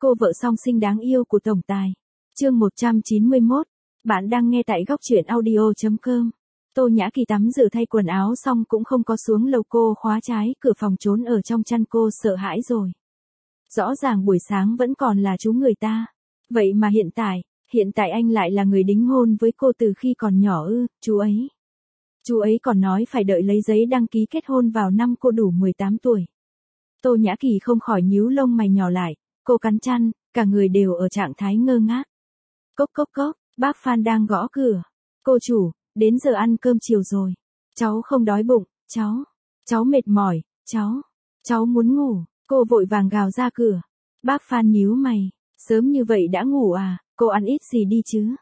Cô vợ song sinh đáng yêu của tổng tài. Chương 191. Bạn đang nghe tại góc truyện audio.com. Tô Nhã Kỳ tắm rửa thay quần áo xong cũng không có xuống lầu, cô khóa trái cửa phòng trốn ở trong chăn, cô sợ hãi rồi. Rõ ràng buổi sáng vẫn còn là chú người ta. Vậy mà hiện tại anh lại là người đính hôn với cô từ khi còn nhỏ ư, Chú ấy còn nói phải đợi lấy giấy đăng ký kết hôn vào năm cô đủ 18 tuổi. Tô Nhã Kỳ không khỏi nhíu lông mày nhỏ lại, cô cắn chăn, cả người đều ở trạng thái ngơ ngác. Cốc cốc cốc, bác Phan đang gõ cửa. Cô chủ, đến giờ ăn cơm chiều rồi. Cháu không đói bụng, cháu mệt mỏi, cháu muốn ngủ. Cô vội vàng gào ra cửa. Bác Phan nhíu mày, sớm như vậy đã ngủ à, cô ăn ít gì đi chứ.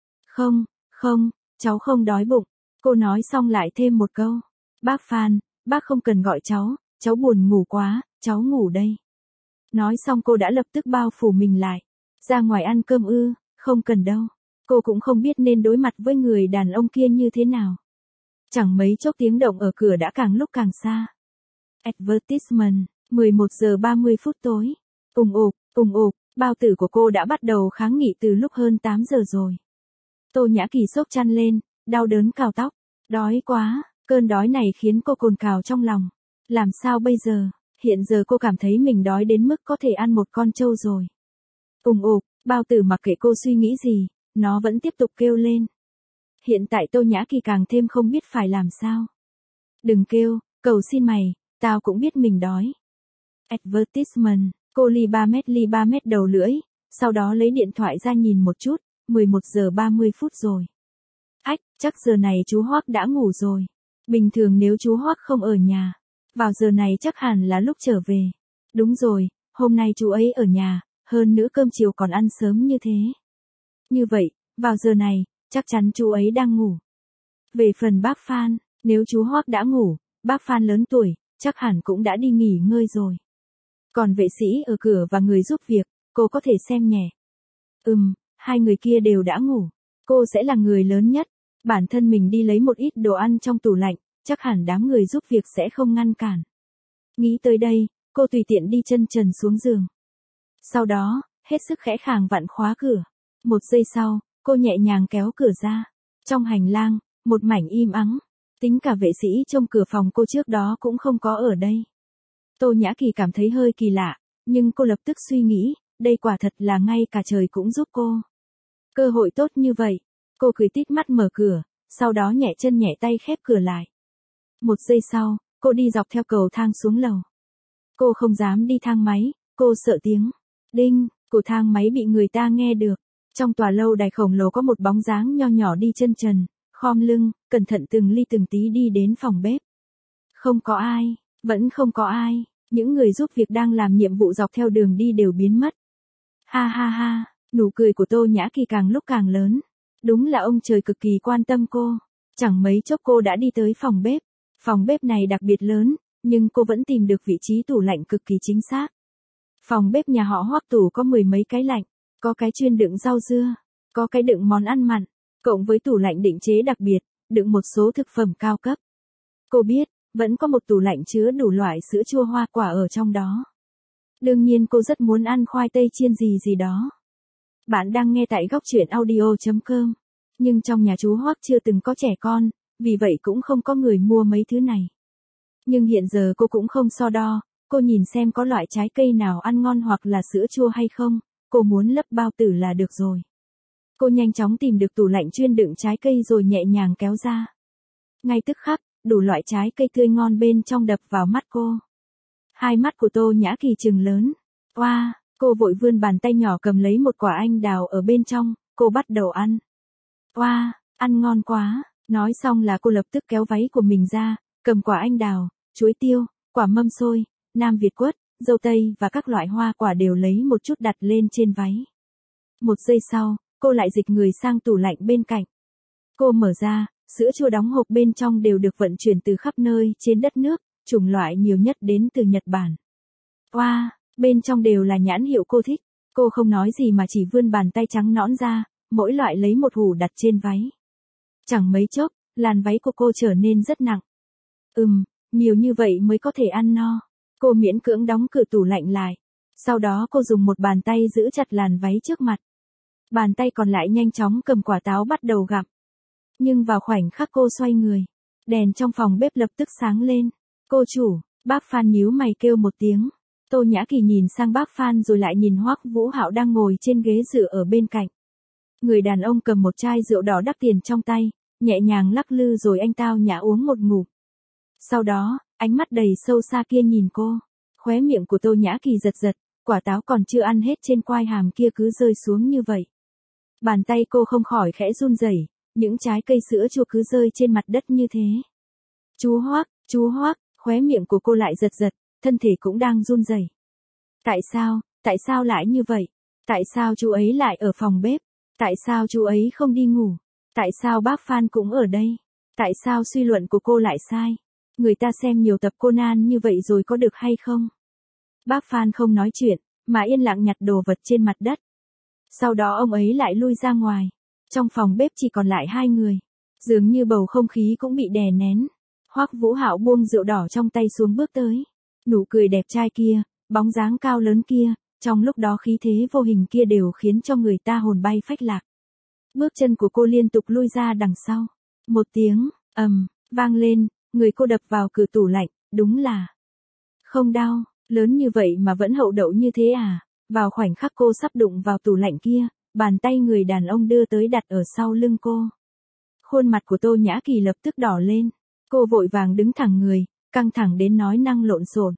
Không, cháu không đói bụng. Cô nói xong lại thêm một câu. Bác Phan, bác không cần gọi cháu buồn ngủ quá, cháu ngủ đây. Nói xong cô đã lập tức bao phủ mình lại. Ra ngoài ăn cơm ư, không cần đâu. Cô cũng không biết nên đối mặt với người đàn ông kia như thế nào. Chẳng mấy chốc tiếng động ở cửa đã càng lúc càng xa. Advertisement, 11 giờ 30 phút tối. Ùng ục, bao tử của cô đã bắt đầu kháng nghị từ lúc hơn 8 giờ rồi. Tô Nhã Kỳ xốc chăn lên, đau đớn cào tóc. Đói quá, cơn đói này khiến cô cồn cào trong lòng. Làm sao bây giờ? Hiện giờ cô cảm thấy mình đói đến mức có thể ăn một con trâu rồi. Ùng ục, bao tử mặc kệ cô suy nghĩ gì, nó vẫn tiếp tục kêu lên. Hiện tại Tô Nhã Kỳ càng thêm không biết phải làm sao. Đừng kêu, cầu xin mày, tao cũng biết mình đói. Advertisement, cô ly 3 mét đầu lưỡi, sau đó lấy điện thoại ra nhìn một chút, 11 giờ 30 phút rồi. Ách, chắc giờ này chú Hoác đã ngủ rồi. Bình thường nếu chú Hoác không ở nhà, vào giờ này chắc hẳn là lúc trở về. Đúng rồi, hôm nay chú ấy ở nhà, hơn nữa cơm chiều còn ăn sớm như thế. Như vậy, vào giờ này, chắc chắn chú ấy đang ngủ. Về phần bác Phan, nếu chú Hoác đã ngủ, bác Phan lớn tuổi, chắc hẳn cũng đã đi nghỉ ngơi rồi. Còn vệ sĩ ở cửa và người giúp việc, cô có thể xem nhẹ. Hai người kia đều đã ngủ. Cô sẽ là người lớn nhất. Bản thân mình đi lấy một ít đồ ăn trong tủ lạnh, chắc hẳn đám người giúp việc sẽ không ngăn cản. Nghĩ tới đây, cô tùy tiện đi chân trần xuống giường. Sau đó, hết sức khẽ khàng vặn khóa cửa. Một giây sau, cô nhẹ nhàng kéo cửa ra. Trong hành lang, một mảnh im ắng. Tính cả vệ sĩ trong cửa phòng cô trước đó cũng không có ở đây. Tô Nhã Kỳ cảm thấy hơi kỳ lạ, nhưng cô lập tức suy nghĩ, đây quả thật là ngay cả trời cũng giúp cô. Cơ hội tốt như vậy, cô cười tít mắt mở cửa, sau đó nhẹ chân nhẹ tay khép cửa lại. Một giây sau, cô đi dọc theo cầu thang xuống lầu. Cô không dám đi thang máy, cô sợ tiếng đinh của thang máy bị người ta nghe được. Trong tòa lâu đài khổng lồ có một bóng dáng nho nhỏ đi chân trần, khom lưng, cẩn thận từng ly từng tí đi đến phòng bếp. Không có ai, vẫn không có ai, những người giúp việc đang làm nhiệm vụ dọc theo đường đi đều biến mất. Ha ha ha, nụ cười của Tô Nhã Kỳ càng lúc càng lớn. Đúng là ông trời cực kỳ quan tâm cô. Chẳng mấy chốc cô đã đi tới phòng bếp. Phòng bếp này đặc biệt lớn, nhưng cô vẫn tìm được vị trí tủ lạnh cực kỳ chính xác. Phòng bếp nhà họ Hoắc tủ có 10 mấy cái lạnh, có cái chuyên đựng rau dưa, có cái đựng món ăn mặn, cộng với tủ lạnh định chế đặc biệt, đựng một số thực phẩm cao cấp. Cô biết, vẫn có một tủ lạnh chứa đủ loại sữa chua hoa quả ở trong đó. Đương nhiên cô rất muốn ăn khoai tây chiên gì đó. Bạn đang nghe tại góc truyện audio.com. Nhưng trong nhà chú Hoắc chưa từng có trẻ con, vì vậy cũng không có người mua mấy thứ này. Nhưng hiện giờ cô cũng không so đo, cô nhìn xem có loại trái cây nào ăn ngon hoặc là sữa chua hay không, cô muốn lấp bao tử là được rồi. Cô nhanh chóng tìm được tủ lạnh chuyên đựng trái cây rồi nhẹ nhàng kéo ra. Ngay tức khắc, đủ loại trái cây tươi ngon bên trong đập vào mắt cô. Hai mắt của Tô Nhã Kỳ trừng lớn. Oa, cô vội vươn bàn tay nhỏ cầm lấy một quả anh đào ở bên trong, cô bắt đầu ăn. Oa, ăn ngon quá, nói xong là cô lập tức kéo váy của mình ra, cầm quả anh đào, chuối tiêu, quả mâm xôi, nam Việt quất, dâu tây và các loại hoa quả đều lấy một chút đặt lên trên váy. Một giây sau, cô lại dịch người sang tủ lạnh bên cạnh. Cô mở ra, sữa chua đóng hộp bên trong đều được vận chuyển từ khắp nơi trên đất nước, chủng loại nhiều nhất đến từ Nhật Bản. Oa, bên trong đều là nhãn hiệu cô thích. Cô không nói gì mà chỉ vươn bàn tay trắng nõn ra, mỗi loại lấy một hủ đặt trên váy. Chẳng mấy chốc, làn váy của cô trở nên rất nặng. Nhiều như vậy mới có thể ăn no. Cô miễn cưỡng đóng cửa tủ lạnh lại. Sau đó cô dùng một bàn tay giữ chặt làn váy trước mặt. Bàn tay còn lại nhanh chóng cầm quả táo bắt đầu gặm. Nhưng vào khoảnh khắc cô xoay người, đèn trong phòng bếp lập tức sáng lên. Cô chủ, bác Phan nhíu mày kêu một tiếng. Tô Nhã Kỳ nhìn sang bác Phan rồi lại nhìn Hoắc Vũ Hạo đang ngồi trên ghế dựa ở bên cạnh. Người đàn ông cầm một chai rượu đỏ đắt tiền trong tay, nhẹ nhàng lắc lư rồi anh tao nhã uống một ngụm. Sau đó, ánh mắt đầy sâu xa kia nhìn cô. Khóe miệng của Tô Nhã Kỳ giật giật, quả táo còn chưa ăn hết trên quai hàm kia cứ rơi xuống như vậy. Bàn tay cô không khỏi khẽ run rẩy, những trái cây sữa chua cứ rơi trên mặt đất như thế. Chú Hoắc, khóe miệng của cô lại giật giật, thân thể cũng đang run rẩy. Tại sao lại như vậy? Tại sao chú ấy lại ở phòng bếp? Tại sao chú ấy không đi ngủ? Tại sao bác Phan cũng ở đây? Tại sao suy luận của cô lại sai? Người ta xem nhiều tập Conan như vậy rồi có được hay không? Bác Phan không nói chuyện, mà yên lặng nhặt đồ vật trên mặt đất. Sau đó ông ấy lại lui ra ngoài. Trong phòng bếp chỉ còn lại hai người. Dường như bầu không khí cũng bị đè nén. Hoắc Vũ Hạo buông rượu đỏ trong tay xuống bước tới. Nụ cười đẹp trai kia, bóng dáng cao lớn kia, trong lúc đó khí thế vô hình kia đều khiến cho người ta hồn bay phách lạc. Bước chân của cô liên tục lui ra đằng sau. Một tiếng, vang lên, người cô đập vào cửa tủ lạnh, đúng là không đau, lớn như vậy mà vẫn hậu đậu như thế à? Vào khoảnh khắc cô sắp đụng vào tủ lạnh kia, bàn tay người đàn ông đưa tới đặt ở sau lưng cô. Khuôn mặt của Tô Nhã Kỳ lập tức đỏ lên. Cô vội vàng đứng thẳng người, căng thẳng đến nói năng lộn xộn.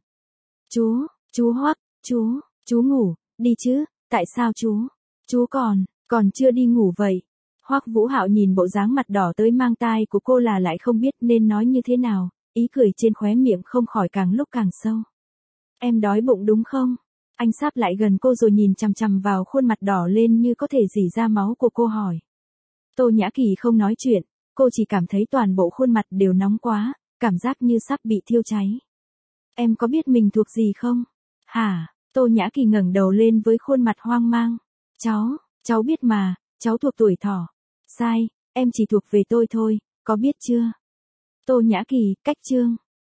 Chú Hoắc, chú ngủ, đi chứ, tại sao chú còn chưa đi ngủ vậy? Hoắc Vũ Hạo nhìn bộ dáng mặt đỏ tới mang tai của cô là lại không biết nên nói như thế nào, ý cười trên khóe miệng không khỏi càng lúc càng sâu. Em đói bụng đúng không? Anh sáp lại gần cô rồi nhìn chằm chằm vào khuôn mặt đỏ lên như có thể rỉ ra máu của cô hỏi. Tô Nhã Kỳ không nói chuyện, cô chỉ cảm thấy toàn bộ khuôn mặt đều nóng quá, cảm giác như sắp bị thiêu cháy. Em có biết mình thuộc gì không? Hả? Tô Nhã Kỳ ngẩng đầu lên với khuôn mặt hoang mang. Cháu biết mà, cháu thuộc tuổi Thỏ. Sai, em chỉ thuộc về tôi thôi, có biết chưa? Tô Nhã Kỳ, cách chương.